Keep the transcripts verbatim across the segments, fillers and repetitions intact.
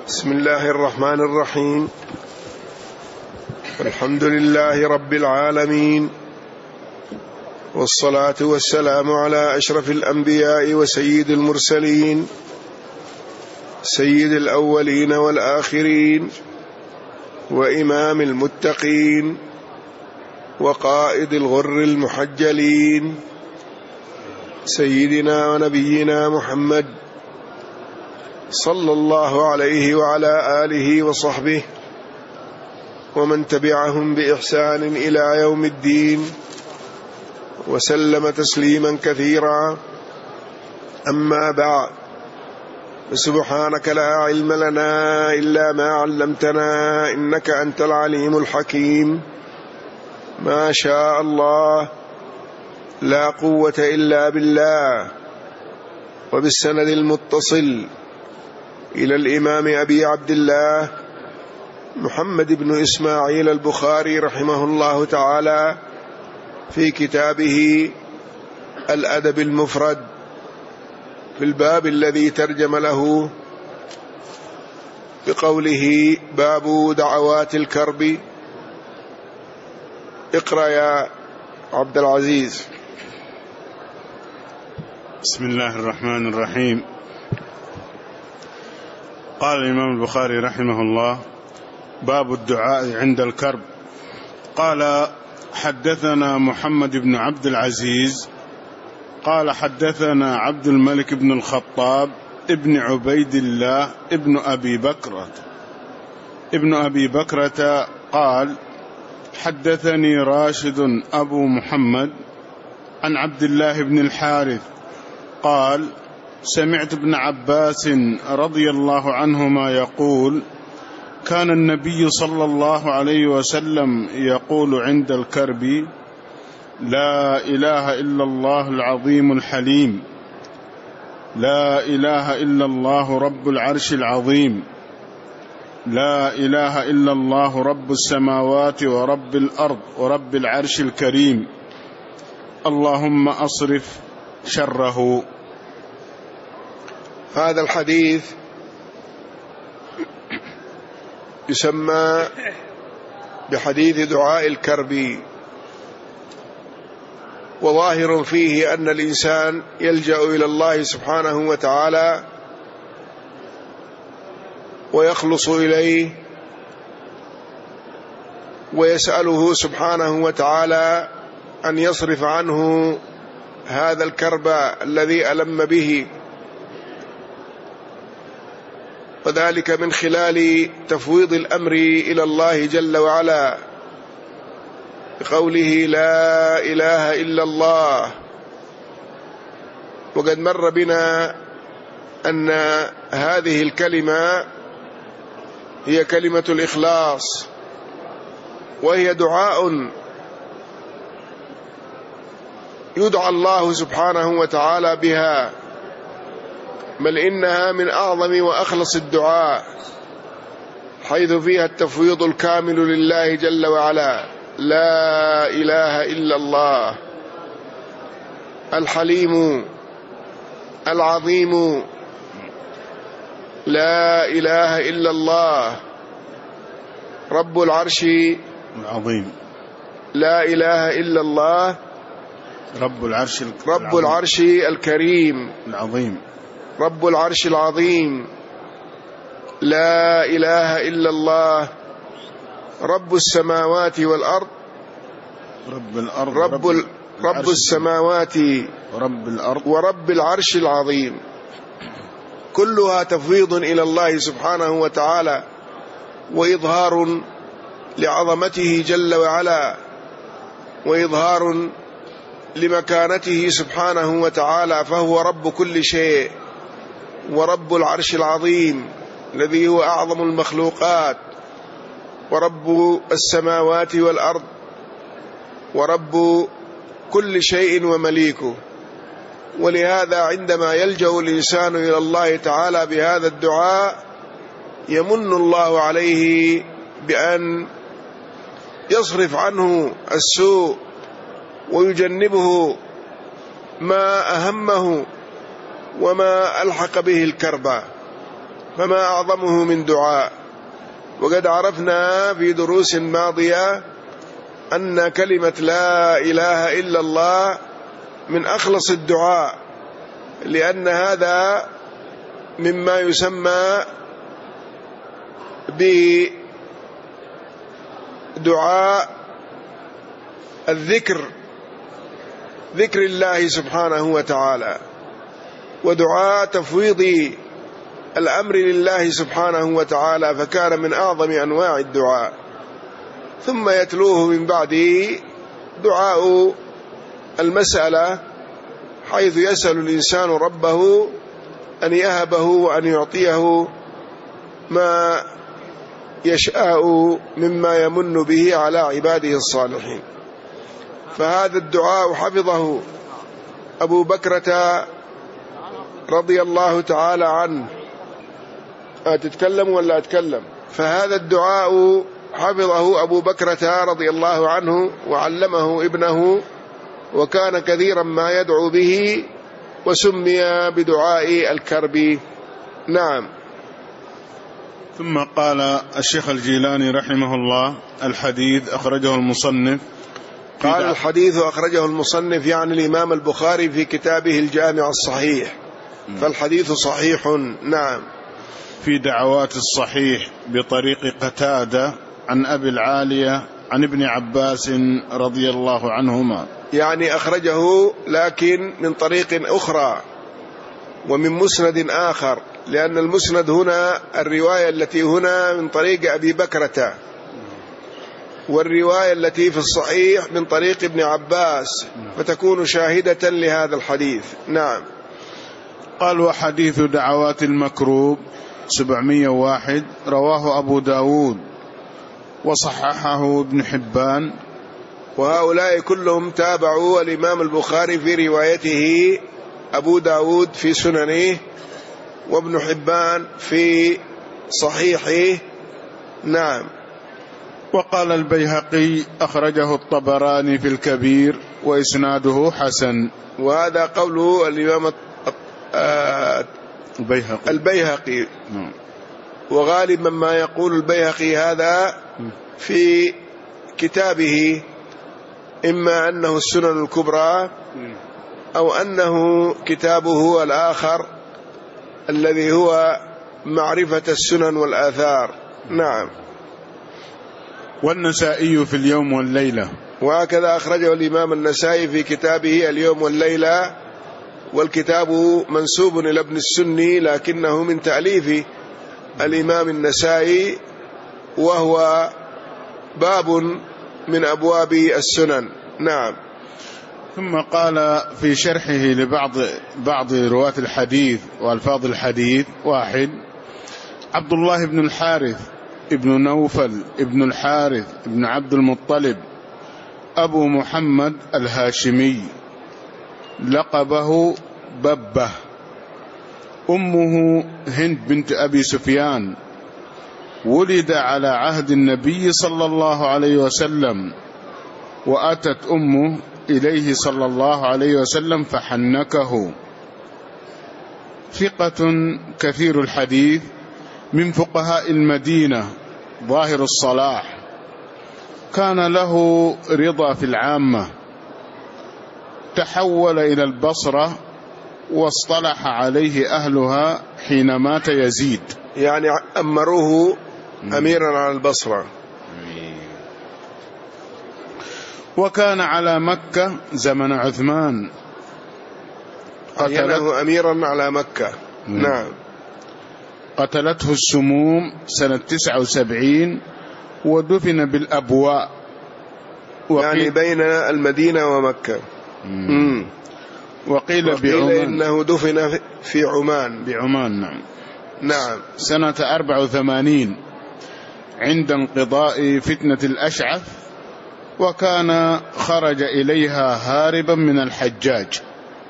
بسم الله الرحمن الرحيم. الحمد لله رب العالمين، والصلاة والسلام على أشرف الأنبياء وسيد المرسلين، سيد الأولين والآخرين، وإمام المتقين، وقائد الغر المحجلين، سيدنا ونبينا محمد صلى الله عليه وعلى آله وصحبه ومن تبعهم بإحسان إلى يوم الدين، وسلم تسليما كثيرا. أما بعد، سبحانك لا علم لنا إلا ما علمتنا إنك أنت العليم الحكيم. ما شاء الله لا قوة إلا بالله. وبالسند المتصل إلى الإمام أبي عبد الله محمد بن إسماعيل البخاري رحمه الله تعالى في كتابه الأدب المفرد في الباب الذي ترجم له بقوله باب دعوات الكرب. اقرأ يا عبد العزيز. بسم الله الرحمن الرحيم. قال الإمام البخاري رحمه الله: باب الدعاء عند الكرب. قال: حدثنا محمد بن عبد العزيز قال حدثنا عبد الملك بن الخطاب ابن عبيد الله ابن أبي بكرة ابن أبي بكرة قال: حدثني راشد أبو محمد عن عبد الله بن الحارث قال: سمعت ابن عباس رضي الله عنهما يقول: كان النبي صلى الله عليه وسلم يقول عند الكرب: لا إله إلا الله العظيم الحليم، لا إله إلا الله رب العرش العظيم، لا إله إلا الله رب السماوات ورب الأرض ورب العرش الكريم، اللهم أصرف شره. هذا الحديث يسمى بحديث دعاء الكرب، وظاهر فيه أن الإنسان يلجأ إلى الله سبحانه وتعالى ويخلص إليه ويسأله سبحانه وتعالى أن يصرف عنه هذا الكرب الذي ألم به، وذلك من خلال تفويض الأمر إلى الله جل وعلا بقوله لا إله إلا الله. وقد مر بنا أن هذه الكلمة هي كلمة الإخلاص، وهي دعاء يدعى الله سبحانه وتعالى بها، بل إنها من أعظم وأخلص الدعاء، حيث فيها التفويض الكامل لله جل وعلا. لا إله إلا الله الحليم العظيم، لا إله إلا الله رب العرش العظيم، لا إله إلا الله رب العرش رب العرش الكريم العظيم، رب العرش العظيم، لا إله إلا الله رب السماوات والأرض رب الأرض رب, رب, رب السماوات ورب الأرض ورب العرش العظيم. كلها تفويض إلى الله سبحانه وتعالى وإظهار لعظمته جل وعلا، وإظهار لمكانته سبحانه وتعالى، فهو رب كل شيء ورب العرش العظيم الذي هو أعظم المخلوقات، ورب السماوات والأرض، ورب كل شيء ومليكه. ولهذا عندما يلجأ الإنسان إلى الله تعالى بهذا الدعاء يمن الله عليه بأن يصرف عنه السوء ويجنبه ما أهمه وما ألحق به الكرب. فما أعظمه من دعاء. وقد عرفنا في دروس ماضية أن كلمة لا إله إلا الله من أخلص الدعاء، لأن هذا مما يسمى بدعاء الذكر، ذكر الله سبحانه وتعالى، ودعاء تفويض الأمر لله سبحانه وتعالى، فكان من أعظم أنواع الدعاء. ثم يتلوه من بعده دعاء المسألة، حيث يسأل الإنسان ربه أن يهبه وأن يعطيه ما يشاء مما يمن به على عباده الصالحين. فهذا الدعاء حفظه أبو بكرة رضي الله تعالى عنه. أتتكلم ولا أتكلم؟ فهذا الدعاء حفظه أبو بكرة رضي الله عنه وعلمه ابنه، وكان كثيرا ما يدعو به، وسمي بدعاء الكرب. نعم. ثم قال الشيخ الجيلاني رحمه الله: الحديث أخرجه المصنف. قال الحديث أخرجه المصنف يعني الإمام البخاري في كتابه الجامع الصحيح، فالحديث صحيح. نعم. في دعوات الصحيح بطريق قتادة عن أبي العالية عن ابن عباس رضي الله عنهما، يعني أخرجه لكن من طريق أخرى ومن مسند آخر، لأن المسند هنا الرواية التي هنا من طريق أبي بكرة، والرواية التي في الصحيح من طريق ابن عباس، فتكون شاهدة لهذا الحديث. نعم. قال: وحديث دعوات المكروب سبعمائة وواحد رواه أبو داود وصححه ابن حبان. وهؤلاء كلهم تابعوا الإمام البخاري في روايته، أبو داود في سننه، وابن حبان في صحيحه. نعم. وقال البيهقي: أخرجه الطبراني في الكبير وإسناده حسن. وهذا قوله الإمام البيهقي, البيهقي. وغالبا ما يقول البيهقي هذا في كتابه، إما أنه السنن الكبرى أو أنه كتابه الآخر الذي هو معرفة السنن والآثار. نعم. والنسائي في اليوم والليلة، وهكذا أخرجه الإمام النسائي في كتابه اليوم والليلة، والكتاب منسوب إلى ابن السني لكنه من تأليف الإمام النسائي، وهو باب من أبواب السنن. نعم. ثم قال في شرحه لبعض بعض رواة الحديث وألفاظ الحديث: واحد، عبد الله بن الحارث ابن نوفل ابن الحارث ابن عبد المطلب أبو محمد الهاشمي، لقبه ببة. أمه هند بنت أبي سفيان، ولد على عهد النبي صلى الله عليه وسلم، وأتت أمه إليه صلى الله عليه وسلم فحنكه. ثقة كثير الحديث، من فقهاء المدينة، ظاهر الصلاح، كان له رضا في العامة، تحول إلى البصرة واصطلح عليه أهلها حين مات يزيد، يعني أمروه أميرا على البصرة. وكان على مكة زمن عثمان، قتله أميرا على مكة. نعم. قتلته السموم سنة تسعة وسبعين، ودفن بالأبواء، يعني بين المدينة ومكة. مم. وقيل, وقيل بعمان، إنه دفن في عمان. بعمان. نعم. نعم. سنة أربع وثمانين عند انقضاء فتنة الأشعث، وكان خرج إليها هاربا من الحجاج.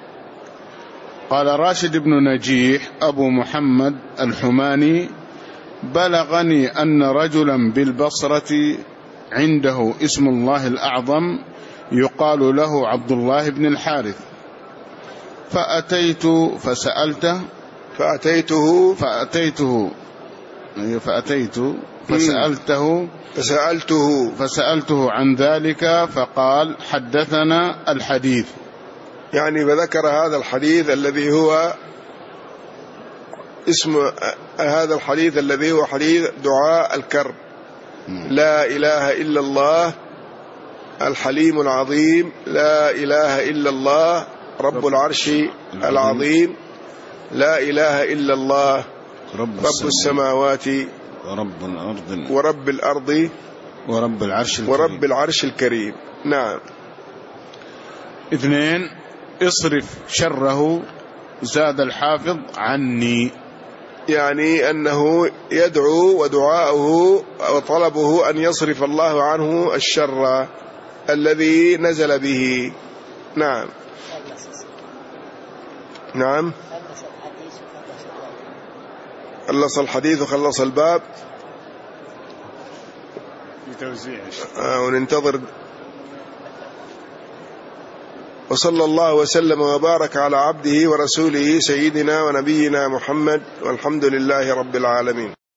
قال راشد بن نجيح أبو محمد الحماني: بلغني أن رجلا بالبصرة عنده اسم الله الأعظم يقال له عبد الله بن الحارث، فأتيت فسألته فأتيته فأتيته فأتيت فسألته فسألته فسألته عن ذلك فقال حدثنا الحديث، يعني فذكر هذا الحديث الذي هو اسم هذا الحديث الذي هو حديث دعاء الكرب. لا إله إلا الله الحليم العظيم، لا إله إلا الله رب العرش العظيم، لا إله إلا الله رب السماوات ورب الأرض ورب الأرض ورب العرش الكريم, ورب العرش الكريم. نعم. اثنين، اصرف شره زاد الحافظ عني، يعني أنه يدعو ودعاؤه وطلبه أن يصرف الله عنه الشر الذي نزل به. نعم. نعم. خلص الحديث وخلص الباب بتوزيع آه وننتظر. وصلى الله وسلم وبارك على عبده ورسوله سيدنا ونبينا محمد، والحمد لله رب العالمين.